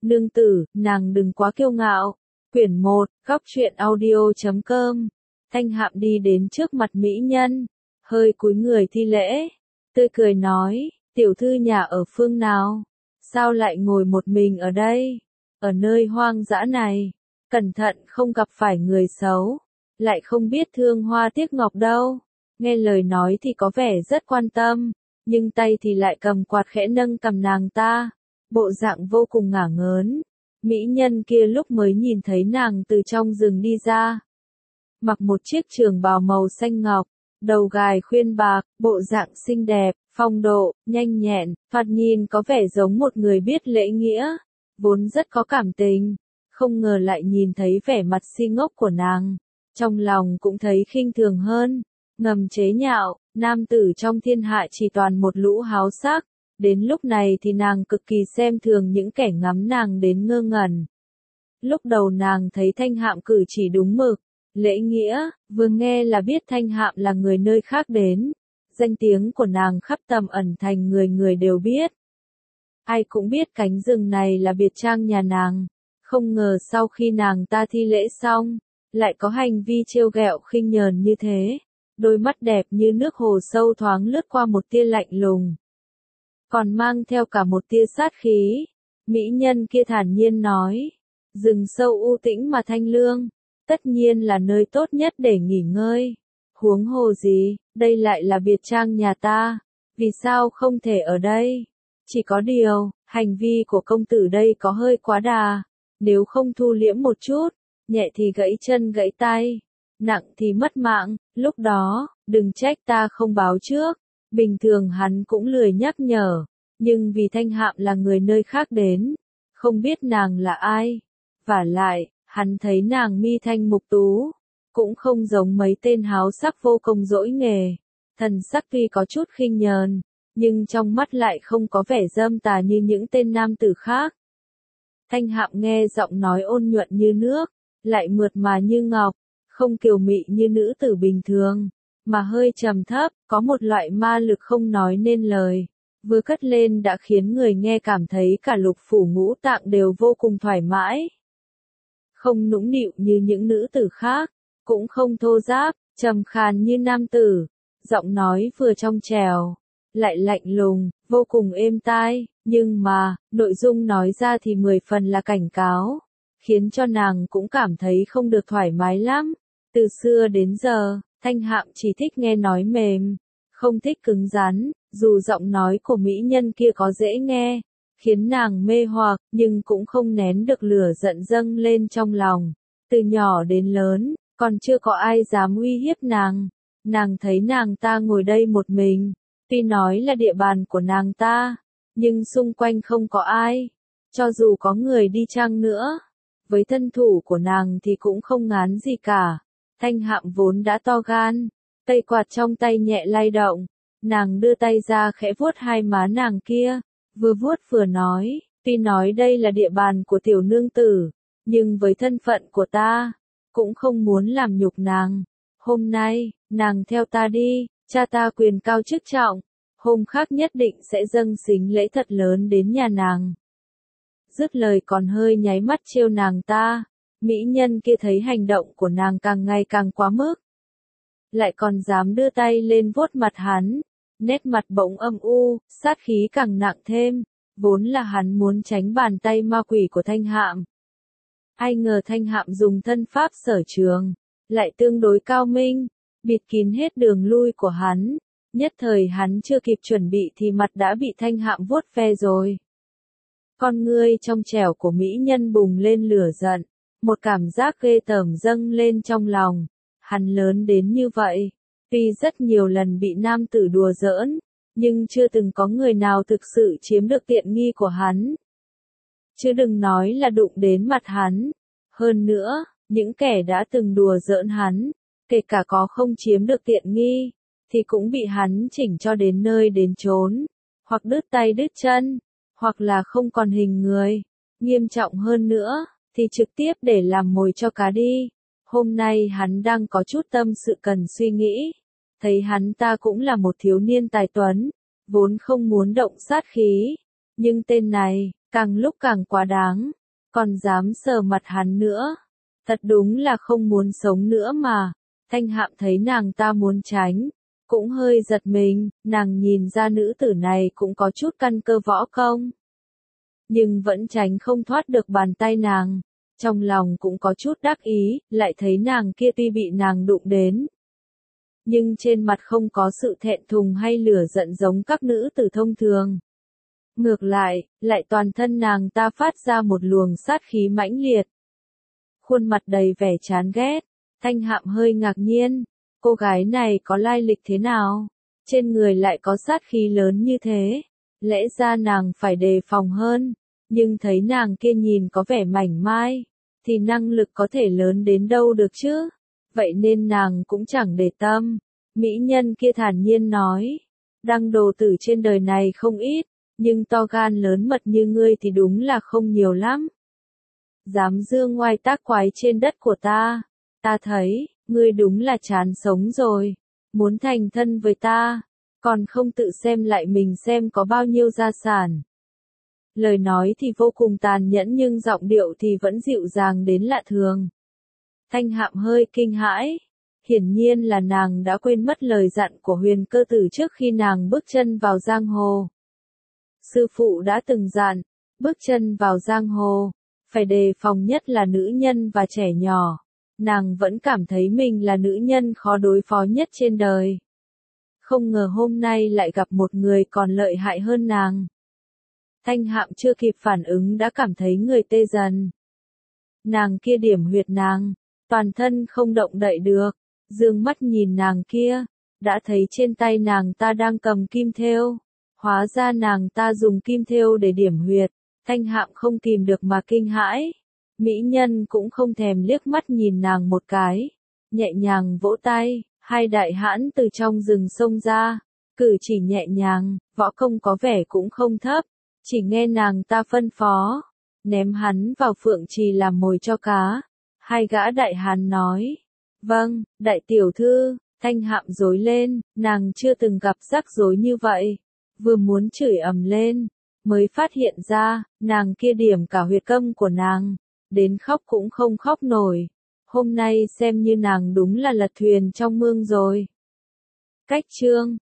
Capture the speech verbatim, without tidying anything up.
Nương tử, nàng đừng quá kiêu ngạo. Quyển một, góc truyện audio.com. Thanh Hạm đi đến trước mặt mỹ nhân, hơi cúi người thi lễ, tươi cười nói, tiểu thư nhà ở phương nào? Sao lại ngồi một mình ở đây? Ở nơi hoang dã này, cẩn thận không gặp phải người xấu, lại không biết thương hoa tiếc ngọc đâu. Nghe lời nói thì có vẻ rất quan tâm, nhưng tay thì lại cầm quạt khẽ nâng cầm nàng ta, bộ dạng vô cùng ngả ngớn. Mỹ nhân kia lúc mới nhìn thấy nàng từ trong rừng đi ra, mặc một chiếc trường bào màu xanh ngọc, đầu gài khuyên bạc, bộ dạng xinh đẹp, phong độ, nhanh nhẹn, thoạt nhìn có vẻ giống một người biết lễ nghĩa, vốn rất có cảm tình, không ngờ lại nhìn thấy vẻ mặt si ngốc của nàng, trong lòng cũng thấy khinh thường hơn, ngầm chế nhạo, nam tử trong thiên hạ chỉ toàn một lũ háo sắc, đến lúc này thì nàng cực kỳ xem thường những kẻ ngắm nàng đến ngơ ngẩn. Lúc đầu nàng thấy Thanh Hạm cử chỉ đúng mực, lễ nghĩa, vừa nghe là biết Thanh Hạm là người nơi khác đến, danh tiếng của nàng khắp Tầm Ẩn Thành người người đều biết. Ai cũng biết cánh rừng này là biệt trang nhà nàng, không ngờ sau khi nàng ta thi lễ xong, lại có hành vi trêu ghẹo khinh nhờn như thế, đôi mắt đẹp như nước hồ sâu thoáng lướt qua một tia lạnh lùng, còn mang theo cả một tia sát khí. Mỹ nhân kia thản nhiên nói, rừng sâu u tĩnh mà thanh lương, tất nhiên là nơi tốt nhất để nghỉ ngơi. Huống hồ gì, đây lại là biệt trang nhà ta, vì sao không thể ở đây? Chỉ có điều, hành vi của công tử đây có hơi quá đà, nếu không thu liễm một chút, nhẹ thì gãy chân gãy tay, nặng thì mất mạng, lúc đó, đừng trách ta không báo trước. Bình thường hắn cũng lười nhắc nhở, nhưng vì Thanh Hạm là người nơi khác đến, không biết nàng là ai. Vả lại, hắn thấy nàng mi thanh mục tú, cũng không giống mấy tên háo sắc vô công dỗi nghề. Thần sắc tuy có chút khinh nhờn, nhưng trong mắt lại không có vẻ dâm tà như những tên nam tử khác. Thanh Hạm nghe giọng nói ôn nhuận như nước, lại mượt mà như ngọc, không kiều mị như nữ tử bình thường, mà hơi trầm thấp, có một loại ma lực không nói nên lời, vừa cất lên đã khiến người nghe cảm thấy cả lục phủ ngũ tạng đều vô cùng thoải mái. Không nũng nịu như những nữ tử khác, cũng không thô ráp, trầm khàn như nam tử, giọng nói vừa trong trẻo, lại lạnh lùng, vô cùng êm tai, nhưng mà, nội dung nói ra thì mười phần là cảnh cáo, khiến cho nàng cũng cảm thấy không được thoải mái lắm. Từ xưa đến giờ, Thanh Hạm chỉ thích nghe nói mềm, không thích cứng rắn, dù giọng nói của mỹ nhân kia có dễ nghe, khiến nàng mê hoặc, nhưng cũng không nén được lửa giận dâng lên trong lòng. Từ nhỏ đến lớn, còn chưa có ai dám uy hiếp nàng. Nàng thấy nàng ta ngồi đây một mình, tuy nói là địa bàn của nàng ta, nhưng xung quanh không có ai. Cho dù có người đi chăng nữa, với thân thủ của nàng thì cũng không ngán gì cả. Thanh Hạm vốn đã to gan, cây quạt trong tay nhẹ lay động, nàng đưa tay ra khẽ vuốt hai má nàng kia, vừa vuốt vừa nói, tuy nói đây là địa bàn của tiểu nương tử, nhưng với thân phận của ta, cũng không muốn làm nhục nàng. Hôm nay, nàng theo ta đi, cha ta quyền cao chức trọng, hôm khác nhất định sẽ dâng sính lễ thật lớn đến nhà nàng. Dứt lời còn hơi nháy mắt trêu nàng ta. Mỹ nhân kia thấy hành động của nàng càng ngày càng quá mức, lại còn dám đưa tay lên vuốt mặt hắn, nét mặt bỗng âm u, sát khí càng nặng thêm, vốn là hắn muốn tránh bàn tay ma quỷ của Thanh Hạm. Ai ngờ Thanh Hạm dùng thân pháp sở trường, lại tương đối cao minh, bịt kín hết đường lui của hắn, nhất thời hắn chưa kịp chuẩn bị thì mặt đã bị Thanh Hạm vuốt ve rồi. Con ngươi trong trẻo của mỹ nhân bùng lên lửa giận. Một cảm giác ghê tởm dâng lên trong lòng, hắn lớn đến như vậy, tuy rất nhiều lần bị nam tử đùa giỡn, nhưng chưa từng có người nào thực sự chiếm được tiện nghi của hắn. Chứ đừng nói là đụng đến mặt hắn. Hơn nữa, những kẻ đã từng đùa giỡn hắn, kể cả có không chiếm được tiện nghi, thì cũng bị hắn chỉnh cho đến nơi đến chốn, hoặc đứt tay đứt chân, hoặc là không còn hình người, nghiêm trọng hơn nữa thì trực tiếp để làm mồi cho cá đi. Hôm nay hắn đang có chút tâm sự cần suy nghĩ, thấy hắn ta cũng là một thiếu niên tài tuấn, vốn không muốn động sát khí, nhưng tên này, càng lúc càng quá đáng, còn dám sờ mặt hắn nữa. Thật đúng là không muốn sống nữa mà. Thanh Hạm thấy nàng ta muốn tránh, cũng hơi giật mình, nàng nhìn ra nữ tử này cũng có chút căn cơ võ công. Nhưng vẫn tránh không thoát được bàn tay nàng, trong lòng cũng có chút đắc ý, lại thấy nàng kia tuy bị nàng đụng đến. Nhưng trên mặt không có sự thẹn thùng hay lửa giận giống các nữ tử thông thường. Ngược lại, lại toàn thân nàng ta phát ra một luồng sát khí mãnh liệt. Khuôn mặt đầy vẻ chán ghét, Thanh Hạm hơi ngạc nhiên, cô gái này có lai lịch thế nào? Trên người lại có sát khí lớn như thế, lẽ ra nàng phải đề phòng hơn, nhưng thấy nàng kia nhìn có vẻ mảnh mai, thì năng lực có thể lớn đến đâu được chứ? Vậy nên nàng cũng chẳng để tâm. Mỹ nhân kia thản nhiên nói, đăng đồ tử trên đời này không ít, nhưng to gan lớn mật như ngươi thì đúng là không nhiều lắm. Dám dương ngoai tác quái trên đất của ta, ta thấy, ngươi đúng là chán sống rồi, muốn thành thân với ta, còn không tự xem lại mình xem có bao nhiêu gia sản. Lời nói thì vô cùng tàn nhẫn nhưng giọng điệu thì vẫn dịu dàng đến lạ thường. Thanh Hạm hơi kinh hãi, hiển nhiên là nàng đã quên mất lời dặn của Huyền Cơ Tử trước khi nàng bước chân vào giang hồ. Sư phụ đã từng dặn, bước chân vào giang hồ, phải đề phòng nhất là nữ nhân và trẻ nhỏ. Nàng vẫn cảm thấy mình là nữ nhân khó đối phó nhất trên đời. Không ngờ hôm nay lại gặp một người còn lợi hại hơn nàng. Thanh Hạm chưa kịp phản ứng đã cảm thấy người tê dần. Nàng kia điểm huyệt nàng, toàn thân không động đậy được, dương mắt nhìn nàng kia, đã thấy trên tay nàng ta đang cầm kim thêu. Hóa ra nàng ta dùng kim thêu để điểm huyệt, Thanh Hạm không kìm được mà kinh hãi. Mỹ nhân cũng không thèm liếc mắt nhìn nàng một cái, nhẹ nhàng vỗ tay, hai đại hãn từ trong rừng xông ra, cử chỉ nhẹ nhàng, võ công có vẻ cũng không thấp, chỉ nghe nàng ta phân phó, ném hắn vào phượng trì làm mồi cho cá. Hai gã đại hán nói, vâng, đại tiểu thư. Thanh Hạm rối lên, nàng chưa từng gặp rắc rối như vậy, vừa muốn chửi ầm lên, mới phát hiện ra, nàng kia điểm cả huyệt câm của nàng, đến khóc cũng không khóc nổi. Hôm nay xem như nàng đúng là lật thuyền trong mương rồi. Cách chương